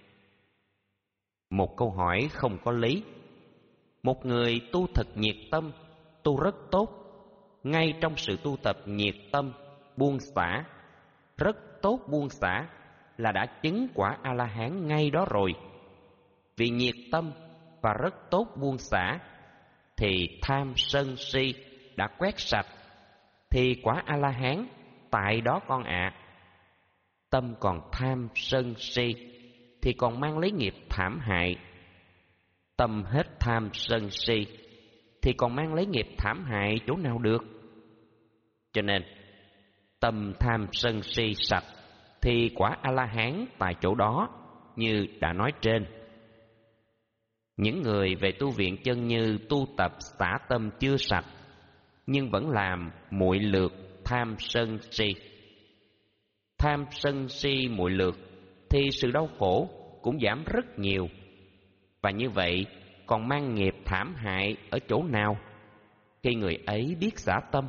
Một câu hỏi không có lý. Một người tu thật nhiệt tâm, tu rất tốt, ngay trong sự tu tập nhiệt tâm, buông xả, rất tốt buông xả, là đã chứng quả A-la-hán ngay đó rồi. Vì nhiệt tâm và rất tốt buông xả, thì tham sân si đã quét sạch, thì quả A-la-hán tại đó con ạ. À. Tâm còn tham sân si thì còn mang lấy nghiệp thảm hại. Tâm hết tham sân si thì còn mang lấy nghiệp thảm hại chỗ nào được? Cho nên tâm tham sân si sạch thì quả A-la-hán tại chỗ đó, như đã nói trên. Những người về tu viện Chân Như tu tập xả tâm chưa sạch, nhưng vẫn làm muội lược tham sân si. Tham sân si muội lược thì sự đau khổ cũng giảm rất nhiều. Và như vậy còn mang nghiệp thảm hại ở chỗ nào khi người ấy biết xả tâm?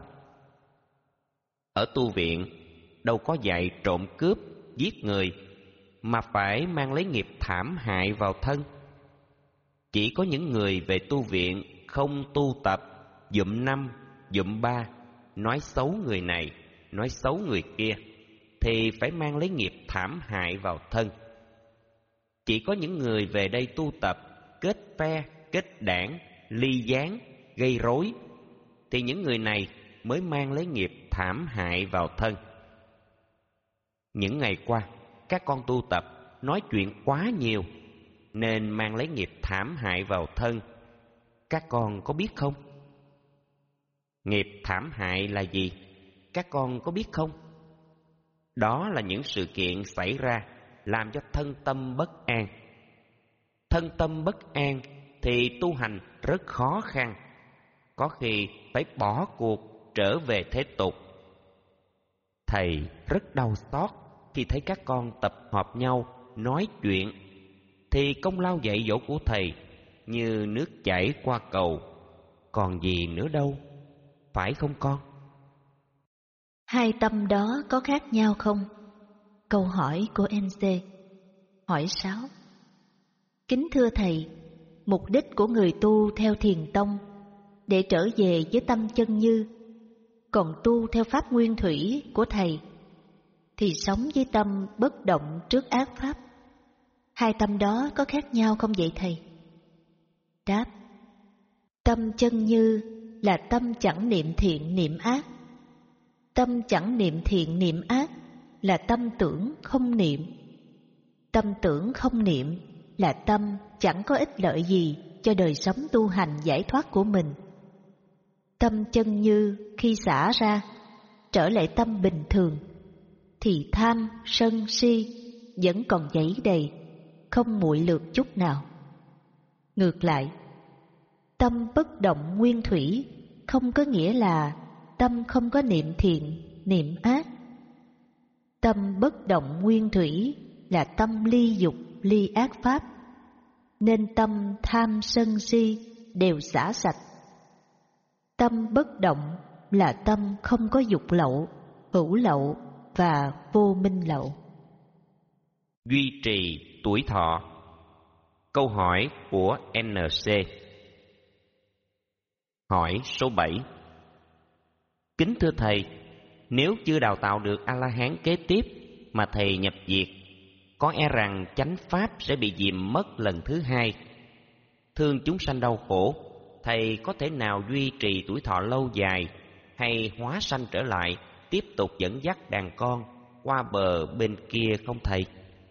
Ở tu viện đâu có dạy trộm cướp, giết người, mà phải mang lấy nghiệp thảm hại vào thân. Chỉ có những người về tu viện không tu tập, dụm năm, dụm ba, nói xấu người này, nói xấu người kia, thì phải mang lấy nghiệp thảm hại vào thân. Chỉ có những người về đây tu tập, kết phe, kết đảng, ly gián, gây rối, thì những người này mới mang lấy nghiệp thảm hại vào thân. Những ngày qua, các con tu tập nói chuyện quá nhiều, nên mang lấy nghiệp thảm hại vào thân. Các con có biết không? Nghiệp thảm hại là gì? Các con có biết không? Đó là những sự kiện xảy ra làm cho thân tâm bất an. Thân tâm bất an thì tu hành rất khó khăn. có khi phải bỏ cuộc trở về thế tục. Thầy rất đau xót khi thấy các con tập hợp nhau nói chuyện, thì công lao dạy dỗ của thầy như nước chảy qua cầu, còn gì nữa đâu, phải không con? Hai tâm đó có khác nhau không? Câu hỏi của em xê. Hỏi sáu. Kính thưa thầy, mục đích của người tu theo thiền tông để trở về với tâm chân như, còn tu theo pháp nguyên thủy của thầy thì sống với tâm bất động trước ác pháp. Hai tâm đó có khác nhau không vậy thầy? Đáp. Tâm chân như là tâm chẳng niệm thiện niệm ác. Tâm chẳng niệm thiện niệm ác là tâm tưởng không niệm. Tâm tưởng không niệm là tâm chẳng có ích lợi gì cho đời sống tu hành giải thoát của mình. Tâm chân như khi xả ra, trở lại tâm bình thường, thì tham, sân, si vẫn còn dẫy đầy, không nguội lược chút nào. Ngược lại, tâm bất động nguyên thủy không có nghĩa là tâm không có niệm thiện, niệm ác. Tâm bất động nguyên thủy là tâm ly dục, ly ác pháp, nên tâm tham sân si đều xả sạch. Tâm bất động là tâm không có dục lậu, hữu lậu và vô minh lậu. Duy trì tuổi thọ. Câu hỏi của en xê. Hỏi số bảy. Kính thưa thầy, nếu chưa đào tạo được A-la-hán kế tiếp mà thầy nhập diệt, có e rằng chánh pháp sẽ bị dìm mất lần thứ hai. Thương chúng sanh đau khổ, thầy có thể nào duy trì tuổi thọ lâu dài, hay hóa sanh trở lại tiếp tục dẫn dắt đàn con qua bờ bên kia không thầy?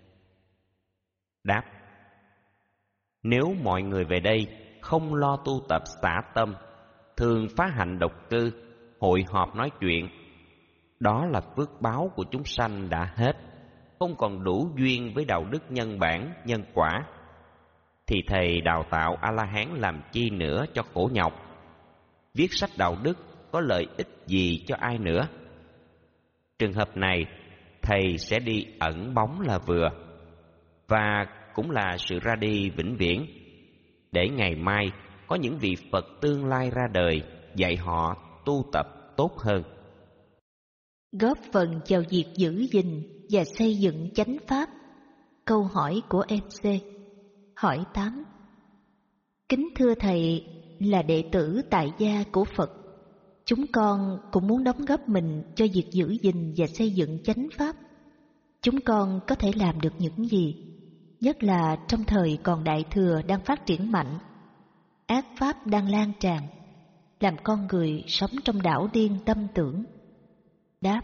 Đáp. Nếu mọi người về đây không lo tu tập xả tâm, thường phá hạnh độc cư, hội họp nói chuyện, đó là phước báo của chúng sanh đã hết, không còn đủ duyên với đạo đức nhân bản, nhân quả, thì thầy đào tạo A-la-hán làm chi nữa cho khổ nhọc? Viết sách đạo đức có lợi ích gì cho ai nữa? Trường hợp này, thầy sẽ đi ẩn bóng là vừa, và cũng là sự ra đi vĩnh viễn, để ngày mai có những vị Phật tương lai ra đời dạy họ tu tập tốt hơn. Góp phần vào việc giữ gìn và xây dựng chánh pháp. Câu hỏi của em xê. Hỏi tám. Kính thưa thầy, là đệ tử tại gia của Phật, chúng con cũng muốn đóng góp mình cho việc giữ gìn và xây dựng chánh pháp. Chúng con có thể làm được những gì, nhất là trong thời còn Đại Thừa đang phát triển mạnh, ác pháp đang lan tràn, làm con người sống trong đảo điên tâm tưởng? Đáp.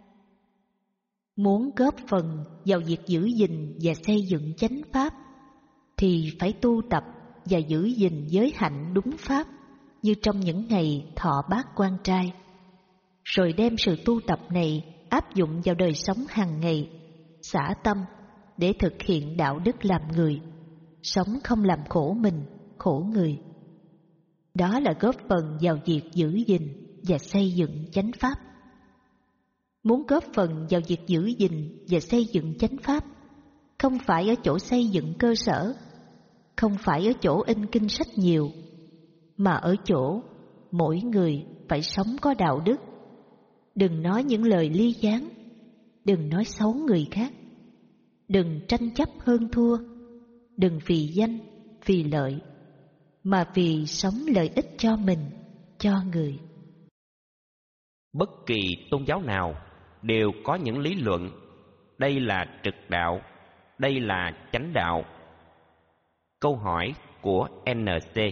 Muốn góp phần vào việc giữ gìn và xây dựng chánh pháp thì phải tu tập và giữ gìn giới hạnh đúng pháp như trong những ngày thọ bát quan trai, rồi đem sự tu tập này áp dụng vào đời sống hàng ngày, xả tâm để thực hiện đạo đức làm người, sống không làm khổ mình, khổ người. Đó là góp phần vào việc giữ gìn và xây dựng chánh pháp. Muốn góp phần vào việc giữ gìn và xây dựng chánh pháp, không phải ở chỗ xây dựng cơ sở, không phải ở chỗ in kinh sách nhiều, mà ở chỗ mỗi người phải sống có đạo đức. Đừng nói những lời ly gián, đừng nói xấu người khác, đừng tranh chấp hơn thua, đừng vì danh, vì lợi, mà vì sống lợi ích cho mình, cho người. Bất kỳ tôn giáo nào đều có những lý luận, đây là trực đạo, đây là chánh đạo. Câu hỏi của en xê.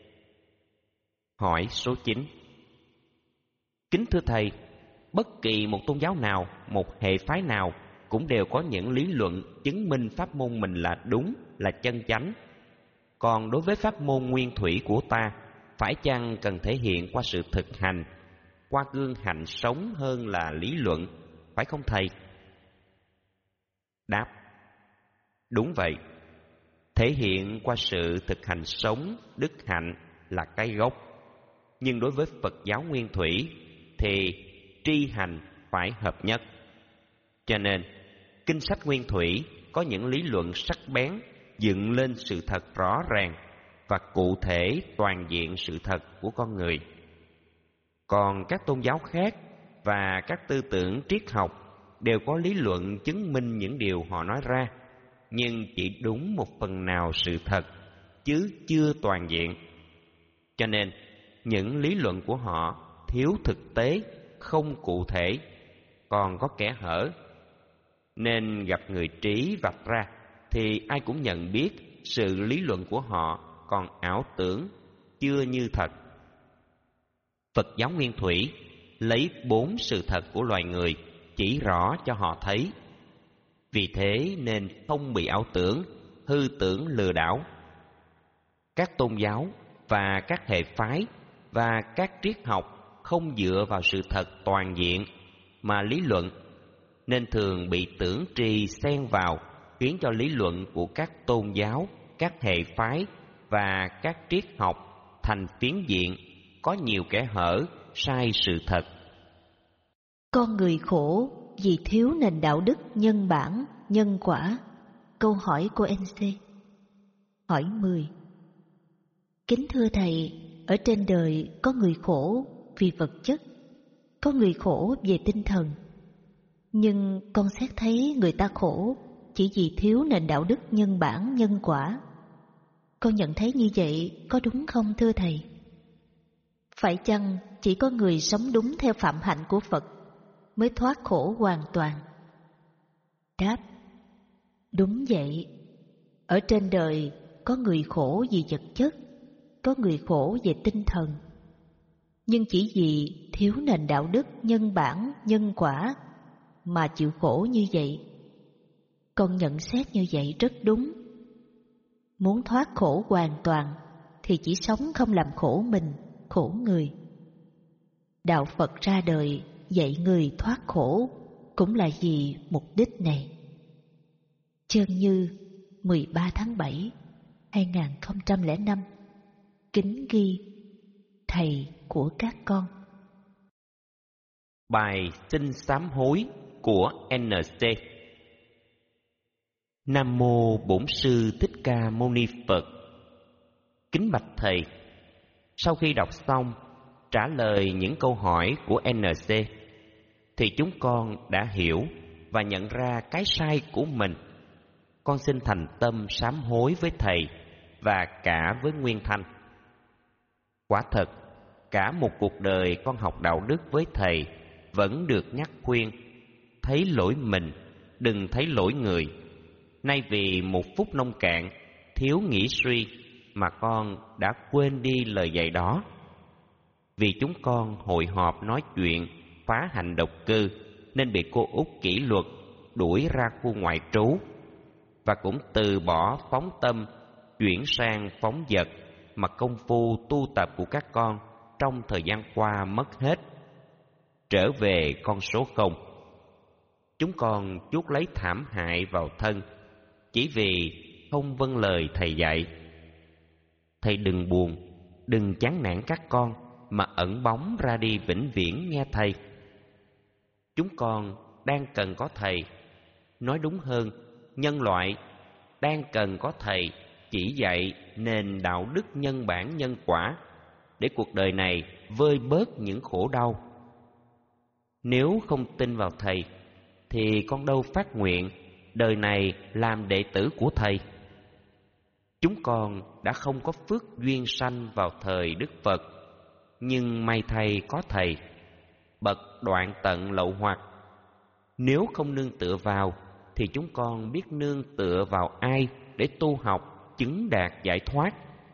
Hỏi số chín. Kính thưa thầy, bất kỳ một tôn giáo nào, một hệ phái nào cũng đều có những lý luận chứng minh pháp môn mình là đúng, là chân chánh. Còn đối với pháp môn nguyên thủy của ta, phải chăng cần thể hiện qua sự thực hành, qua gương hạnh sống hơn là lý luận, phải không thầy? Đáp. Đúng vậy. Thể hiện qua sự thực hành sống, đức hạnh là cái gốc. nhưng đối với Phật giáo Nguyên Thủy thì tri hành phải hợp nhất. Cho nên, kinh sách Nguyên Thủy có những lý luận sắc bén dựng lên sự thật rõ ràng và cụ thể toàn diện sự thật của con người. Còn các tôn giáo khác và các tư tưởng triết học đều có lý luận chứng minh những điều họ nói ra, nhưng chỉ đúng một phần nào sự thật, chứ chưa toàn diện. Cho nên, những lý luận của họ thiếu thực tế, không cụ thể, còn có kẽ hở. Nên gặp người trí vạch ra thì ai cũng nhận biết sự lý luận của họ còn ảo tưởng, chưa như thật. Phật giáo Nguyên Thủy lấy bốn sự thật của loài người chỉ rõ cho họ thấy. Vì thế nên không bị ảo tưởng, hư tưởng lừa đảo. Các tôn giáo và các hệ phái và các triết học không dựa vào sự thật toàn diện mà lý luận, nên thường bị tưởng trì xen vào, khiến cho lý luận của các tôn giáo, các hệ phái và các triết học thành phiến diện, có nhiều kẽ hở, sai sự thật. Con người khổ vì thiếu nền đạo đức nhân bản, nhân quả. Câu hỏi của en xê. Hỏi mười. Kính thưa Thầy, ở trên đời có người khổ vì vật chất, có người khổ về tinh thần. Nhưng con xét thấy người ta khổ chỉ vì thiếu nền đạo đức nhân bản, nhân quả. Con nhận thấy như vậy có đúng không thưa Thầy? Phải chăng chỉ có người sống đúng theo phạm hạnh của Phật mới thoát khổ hoàn toàn? Đáp: đúng vậy. Ở trên đời có người khổ vì vật chất, có người khổ về tinh thần. Nhưng chỉ vì thiếu nền đạo đức nhân bản, nhân quả mà chịu khổ như vậy. Con nhận xét như vậy rất đúng. Muốn thoát khổ hoàn toàn thì chỉ sống không làm khổ mình, khổ người. Đạo Phật ra đời dạy người thoát khổ cũng là vì mục đích này. Chương Như, mười ba tháng bảy, hai nghìn không trăm lẻ năm. Kính ghi: Thầy của các con. Bài xin sám hối của en xê. Nam mô Bổn Sư Thích Ca Mâu Ni Phật. Kính bạch Thầy, sau khi đọc xong trả lời những câu hỏi của en xê thì chúng con đã hiểu và nhận ra cái sai của mình. Con xin thành tâm sám hối với Thầy và cả với Nguyên Thanh. Quả thật, cả một cuộc đời con học đạo đức với Thầy vẫn được nhắc khuyên: thấy lỗi mình, đừng thấy lỗi người. Nay vì một phút nông cạn, thiếu nghĩ suy mà con đã quên đi lời dạy đó. Vì chúng con hội họp nói chuyện phá hành độc cư nên bị cô Út kỷ luật đuổi ra khu ngoại trú, và cũng từ bỏ phóng tâm chuyển sang phóng dật, mà công phu tu tập của các con trong thời gian qua mất hết. Trở về con số không, chúng con chuốc lấy thảm hại vào thân chỉ vì không vâng lời Thầy dạy. Thầy đừng buồn, đừng chán nản các con mà ẩn bóng ra đi vĩnh viễn nghe Thầy. Chúng con đang cần có Thầy, nói đúng hơn, nhân loại đang cần có Thầy chỉ dạy nền đạo đức nhân bản nhân quả để cuộc đời này vơi bớt những khổ đau. Nếu không tin vào Thầy thì con đâu phát nguyện đời này làm đệ tử của Thầy. Chúng con đã không có phước duyên sanh vào thời Đức Phật, nhưng may thay có Thầy, bậc đoạn tận lậu hoặc. Nếu không nương tựa vào thì chúng con biết nương tựa vào ai để tu học chứng đạt giải thoát.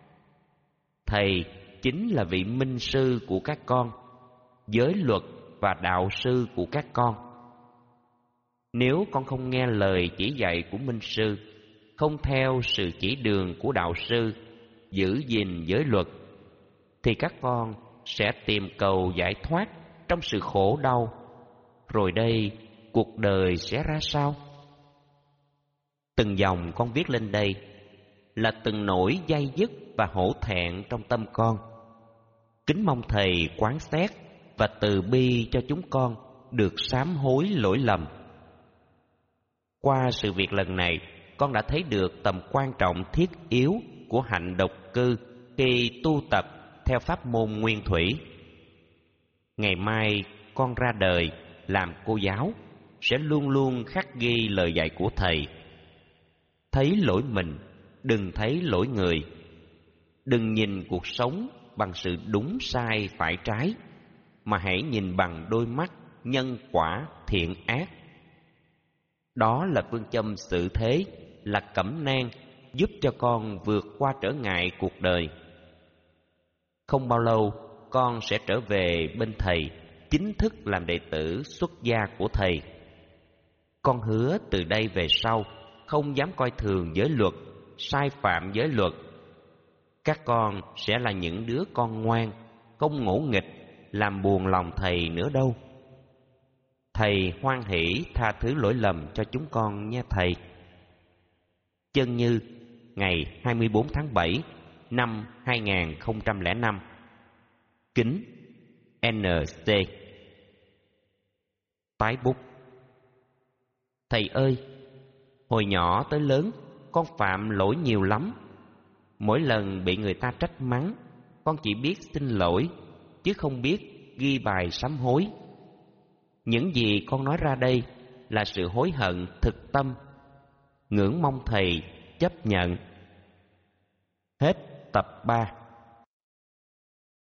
Thầy chính là vị minh sư của các con, giới luật và đạo sư của các con. Nếu con không nghe lời chỉ dạy của minh sư, không theo sự chỉ đường của đạo sư, giữ gìn giới luật, thì các con sẽ tìm cầu giải thoát trong sự khổ đau. Rồi đây, cuộc đời sẽ ra sao? Từng dòng con viết lên đây là từng nỗi day dứt và hổ thẹn trong tâm con. Kính mong thầy quán xét và từ bi cho chúng con được sám hối lỗi lầm. Qua sự việc lần này, con đã thấy được tầm quan trọng thiết yếu của hạnh độc cư khi tu tập theo pháp môn nguyên thủy. Ngày mai con ra đời làm cô giáo sẽ luôn luôn khắc ghi lời dạy của thầy. Thấy lỗi mình, đừng thấy lỗi người. Đừng nhìn cuộc sống bằng sự đúng sai phải trái, mà hãy nhìn bằng đôi mắt nhân quả thiện ác. Đó là phương châm xử thế, là cẩm nang giúp cho con vượt qua trở ngại cuộc đời. Không bao lâu, con sẽ trở về bên thầy, chính thức làm đệ tử xuất gia của thầy. Con hứa từ đây về sau không dám coi thường giới luật, sai phạm giới luật. Các con sẽ là những đứa con ngoan, không ngỗ nghịch, làm buồn lòng thầy nữa đâu. Thầy hoan hỷ tha thứ lỗi lầm cho chúng con nha thầy. Chân Như, ngày hai mươi bốn tháng bảy năm hai nghìn không trăm lẻ năm. Kính en xê. Tái bút. Thầy ơi, hồi nhỏ tới lớn, con phạm lỗi nhiều lắm. Mỗi lần bị người ta trách mắng, con chỉ biết xin lỗi, chứ không biết ghi bài sám hối. Những gì con nói ra đây là sự hối hận thực tâm, ngưỡng mong thầy chấp nhận. Hết tập ba.